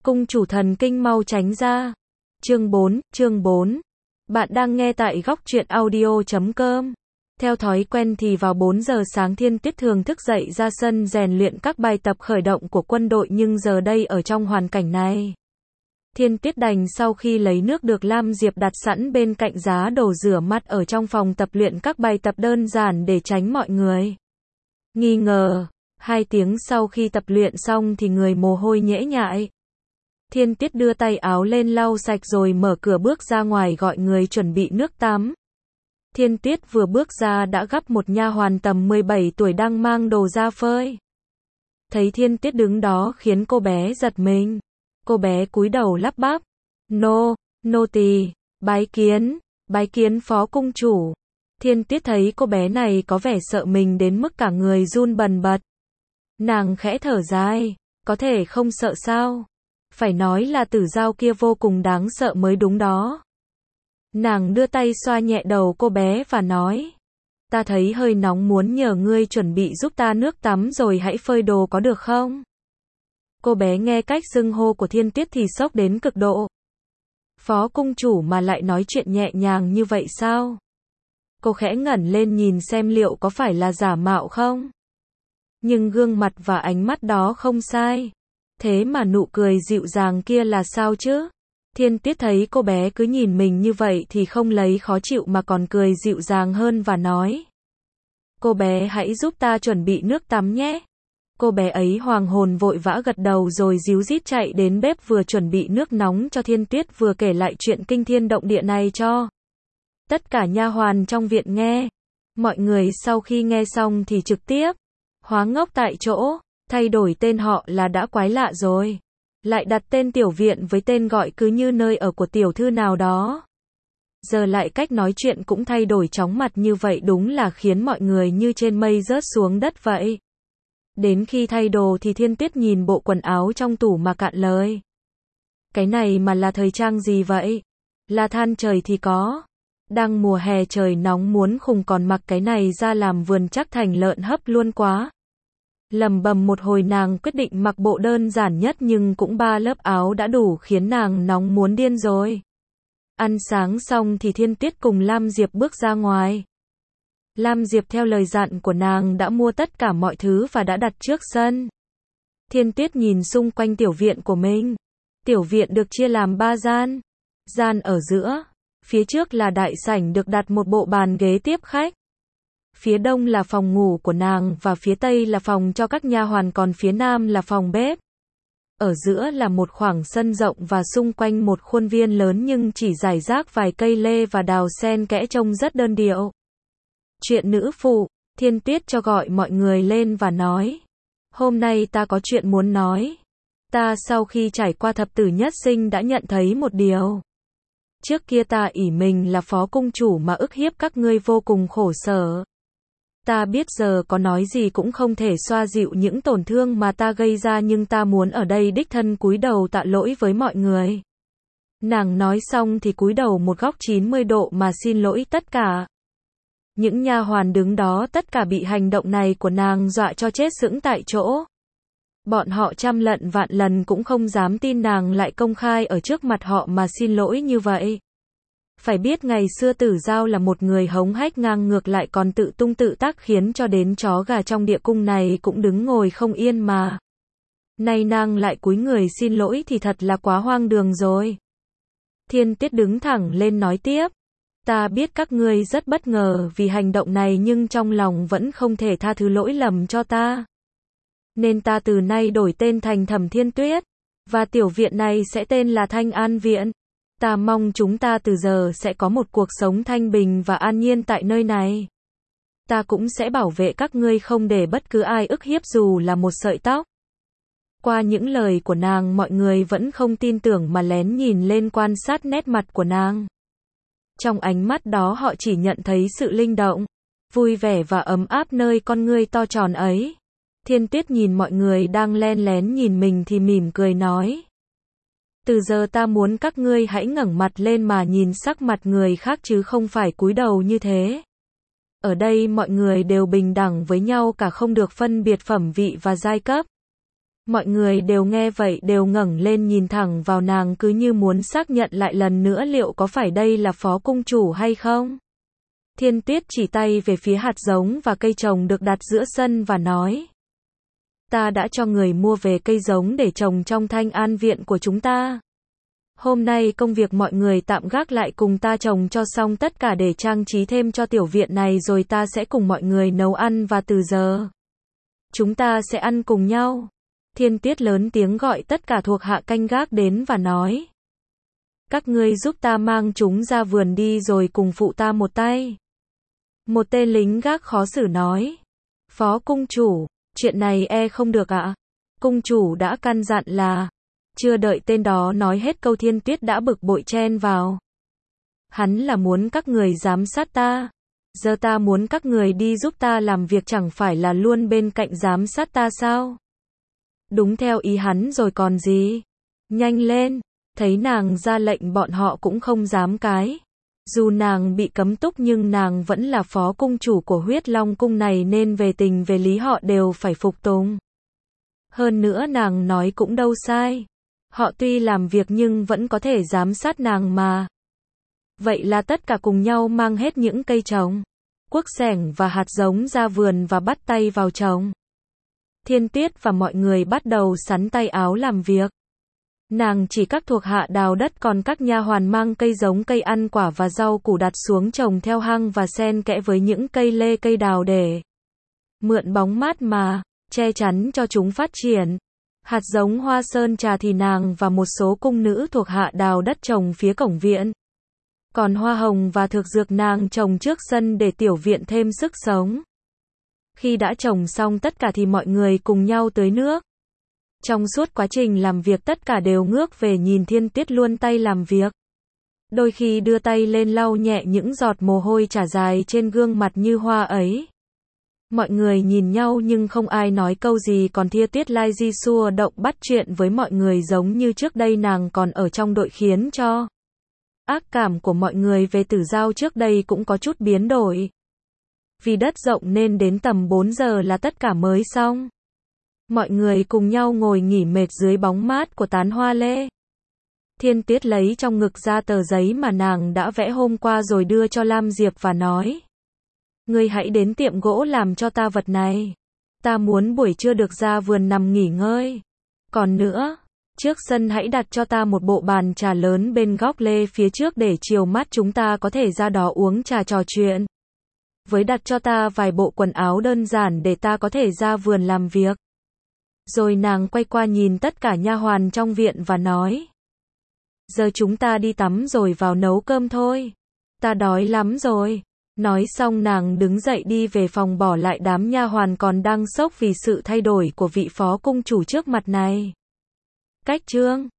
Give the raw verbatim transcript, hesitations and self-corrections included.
Cung chủ thần kinh mau tránh ra. Chương bốn, chương bốn. Bạn đang nghe tại góc truyện audio chấm com. Theo thói quen thì vào bốn giờ sáng Thiên Tuyết thường thức dậy ra sân rèn luyện các bài tập khởi động của quân đội, nhưng giờ đây ở trong hoàn cảnh này, Thiên Tuyết đành sau khi lấy nước được Lam Diệp đặt sẵn bên cạnh giá đồ rửa mặt ở trong phòng tập luyện các bài tập đơn giản để tránh mọi người nghi ngờ. Hai tiếng sau khi tập luyện xong thì người mồ hôi nhễ nhại. Thiên Tuyết đưa tay áo lên lau sạch rồi mở cửa bước ra ngoài gọi người chuẩn bị nước tắm. Thiên Tuyết vừa bước ra đã gặp một nha hoàn tầm mười bảy tuổi đang mang đồ ra phơi. Thấy Thiên Tuyết đứng đó khiến cô bé giật mình. Cô bé cúi đầu lắp bắp. Nô, nô tỳ, bái kiến, bái kiến phó cung chủ. Thiên Tuyết thấy cô bé này có vẻ sợ mình đến mức cả người run bần bật. Nàng khẽ thở dài, có thể không sợ sao? Phải nói là Tử Giao kia vô cùng đáng sợ mới đúng đó. Nàng đưa tay xoa nhẹ đầu cô bé và nói, ta thấy hơi nóng muốn nhờ ngươi chuẩn bị giúp ta nước tắm rồi hãy phơi đồ có được không? Cô bé nghe cách xưng hô của Thiên Tuyết thì sốc đến cực độ. Phó cung chủ mà lại nói chuyện nhẹ nhàng như vậy sao? Cô khẽ ngẩng lên nhìn xem liệu có phải là giả mạo không? Nhưng gương mặt và ánh mắt đó không sai. Thế mà nụ cười dịu dàng kia là sao chứ? Thiên Tuyết thấy cô bé cứ nhìn mình như vậy thì không lấy khó chịu mà còn cười dịu dàng hơn và nói, cô bé hãy giúp ta chuẩn bị nước tắm nhé. Cô bé ấy hoàng hồn vội vã gật đầu rồi díu dít chạy đến bếp vừa chuẩn bị nước nóng cho Thiên Tuyết vừa kể lại chuyện kinh thiên động địa này cho tất cả nha hoàn trong viện nghe. Mọi người sau khi nghe xong thì trực tiếp hóa ngốc tại chỗ. Thay đổi tên họ là đã quái lạ rồi. Lại đặt tên tiểu viện với tên gọi cứ như nơi ở của tiểu thư nào đó. Giờ lại cách nói chuyện cũng thay đổi chóng mặt như vậy, đúng là khiến mọi người như trên mây rớt xuống đất vậy. Đến khi thay đồ thì Thiên Tuyết nhìn bộ quần áo trong tủ mà cạn lời. Cái này mà là thời trang gì vậy? Là than trời thì có. Đang mùa hè trời nóng muốn khùng còn mặc cái này ra làm vườn chắc thành lợn hấp luôn quá. Lầm bầm một hồi nàng quyết định mặc bộ đơn giản nhất nhưng cũng ba lớp áo đã đủ khiến nàng nóng muốn điên rồi. Ăn sáng xong thì Thiên Tuyết cùng Lam Diệp bước ra ngoài. Lam Diệp theo lời dặn của nàng đã mua tất cả mọi thứ và đã đặt trước sân. Thiên Tuyết nhìn xung quanh tiểu viện của mình. Tiểu viện được chia làm ba gian. Gian ở giữa, phía trước là đại sảnh được đặt một bộ bàn ghế tiếp khách. Phía đông là phòng ngủ của nàng và phía tây là phòng cho các nha hoàn, còn phía nam là phòng bếp. Ở giữa là một khoảng sân rộng và xung quanh một khuôn viên lớn nhưng chỉ rải rác vài cây lê và đào xen kẽ trông rất đơn điệu. Chuyện nữ phụ, Thiên Tuyết cho gọi mọi người lên và nói, hôm nay ta có chuyện muốn nói. Ta sau khi trải qua thập tử nhất sinh đã nhận thấy một điều. Trước kia ta ỷ mình là phó cung chủ mà ức hiếp các ngươi vô cùng khổ sở. Ta biết giờ có nói gì cũng không thể xoa dịu những tổn thương mà ta gây ra, nhưng ta muốn ở đây đích thân cúi đầu tạ lỗi với mọi người. Nàng nói xong thì cúi đầu một góc chín mươi độ mà xin lỗi tất cả. Những nha hoàn đứng đó tất cả bị hành động này của nàng dọa cho chết sững tại chỗ. Bọn họ trăm lận vạn lần cũng không dám tin nàng lại công khai ở trước mặt họ mà xin lỗi như vậy. Phải biết ngày xưa Tử Giao là một người hống hách ngang ngược lại còn tự tung tự tác khiến cho đến chó gà trong địa cung này cũng đứng ngồi không yên mà. Nay nàng lại cúi người xin lỗi thì thật là quá hoang đường rồi. Thiên Tuyết đứng thẳng lên nói tiếp. Ta biết các ngươi rất bất ngờ vì hành động này nhưng trong lòng vẫn không thể tha thứ lỗi lầm cho ta. Nên ta từ nay đổi tên thành Thẩm Thiên Tuyết. Và tiểu viện này sẽ tên là Thanh An Viện. Ta mong chúng ta từ giờ sẽ có một cuộc sống thanh bình và an nhiên tại nơi này. Ta cũng sẽ bảo vệ các ngươi không để bất cứ ai ức hiếp dù là một sợi tóc. Qua những lời của nàng mọi người vẫn không tin tưởng mà lén nhìn lên quan sát nét mặt của nàng. Trong ánh mắt đó họ chỉ nhận thấy sự linh động, vui vẻ và ấm áp nơi con ngươi to tròn ấy. Thiên Tuyết nhìn mọi người đang len lén nhìn mình thì mỉm cười nói. Từ giờ ta muốn các ngươi hãy ngẩng mặt lên mà nhìn sắc mặt người khác chứ không phải cúi đầu như thế. Ở đây mọi người đều bình đẳng với nhau cả, không được phân biệt phẩm vị và giai cấp. Mọi người đều nghe vậy đều ngẩng lên nhìn thẳng vào nàng cứ như muốn xác nhận lại lần nữa liệu có phải đây là phó cung chủ hay không. Thiên Tuyết chỉ tay về phía hạt giống và cây trồng được đặt giữa sân và nói. Ta đã cho người mua về cây giống để trồng trong Thanh An viện của chúng ta. Hôm nay công việc mọi người tạm gác lại cùng ta trồng cho xong tất cả để trang trí thêm cho tiểu viện này rồi ta sẽ cùng mọi người nấu ăn và từ giờ chúng ta sẽ ăn cùng nhau. Thiên Tuyết lớn tiếng gọi tất cả thuộc hạ canh gác đến và nói. Các ngươi giúp ta mang chúng ra vườn đi rồi cùng phụ ta một tay. Một tên lính gác khó xử nói. Phó cung chủ, chuyện này e không được ạ. Cung chủ đã căn dặn là. Chưa đợi tên đó nói hết câu Thiên Tuyết đã bực bội chen vào. Hắn là muốn các người giám sát ta. Giờ ta muốn các người đi giúp ta làm việc chẳng phải là luôn bên cạnh giám sát ta sao? Đúng theo ý hắn rồi còn gì? Nhanh lên, thấy nàng ra lệnh bọn họ cũng không dám cái. Dù nàng bị cấm túc nhưng nàng vẫn là phó cung chủ của huyết long cung này nên về tình về lý họ đều phải phục tùng. Hơn nữa nàng nói cũng đâu sai. Họ tuy làm việc nhưng vẫn có thể giám sát nàng mà. Vậy là tất cả cùng nhau mang hết những cây trồng, cuốc xẻng và hạt giống ra vườn và bắt tay vào trồng. Thiên Tuyết và mọi người bắt đầu sắn tay áo làm việc. Nàng chỉ các thuộc hạ đào đất còn các nha hoàn mang cây giống cây ăn quả và rau củ đặt xuống trồng theo hang và xen kẽ với những cây lê cây đào để mượn bóng mát mà che chắn cho chúng phát triển. Hạt giống hoa sơn trà thì nàng và một số cung nữ thuộc hạ đào đất trồng phía cổng viện. Còn hoa hồng và thực dược nàng trồng trước sân để tiểu viện thêm sức sống. Khi đã trồng xong tất cả thì mọi người cùng nhau tưới nước. Trong suốt quá trình làm việc tất cả đều ngước về nhìn Thiên Tuyết luôn tay làm việc. Đôi khi đưa tay lên lau nhẹ những giọt mồ hôi trải dài trên gương mặt như hoa ấy. Mọi người nhìn nhau nhưng không ai nói câu gì còn Thiên Tuyết lai di xua động bắt chuyện với mọi người giống như trước đây nàng còn ở trong đội khiến cho ác cảm của mọi người về Tử Giao trước đây cũng có chút biến đổi. Vì đất rộng nên đến tầm bốn giờ là tất cả mới xong. Mọi người cùng nhau ngồi nghỉ mệt dưới bóng mát của tán hoa lê. Thiên Tuyết lấy trong ngực ra tờ giấy mà nàng đã vẽ hôm qua rồi đưa cho Lam Diệp và nói. Ngươi hãy đến tiệm gỗ làm cho ta vật này. Ta muốn buổi trưa được ra vườn nằm nghỉ ngơi. Còn nữa, trước sân hãy đặt cho ta một bộ bàn trà lớn bên góc lê phía trước để chiều mát chúng ta có thể ra đó uống trà trò chuyện. Với đặt cho ta vài bộ quần áo đơn giản để ta có thể ra vườn làm việc. Rồi nàng quay qua nhìn tất cả nha hoàn trong viện và nói. Giờ chúng ta đi tắm rồi vào nấu cơm thôi. Ta đói lắm rồi. Nói xong nàng đứng dậy đi về phòng bỏ lại đám nha hoàn còn đang sốc vì sự thay đổi của vị phó cung chủ trước mặt này. Cách chương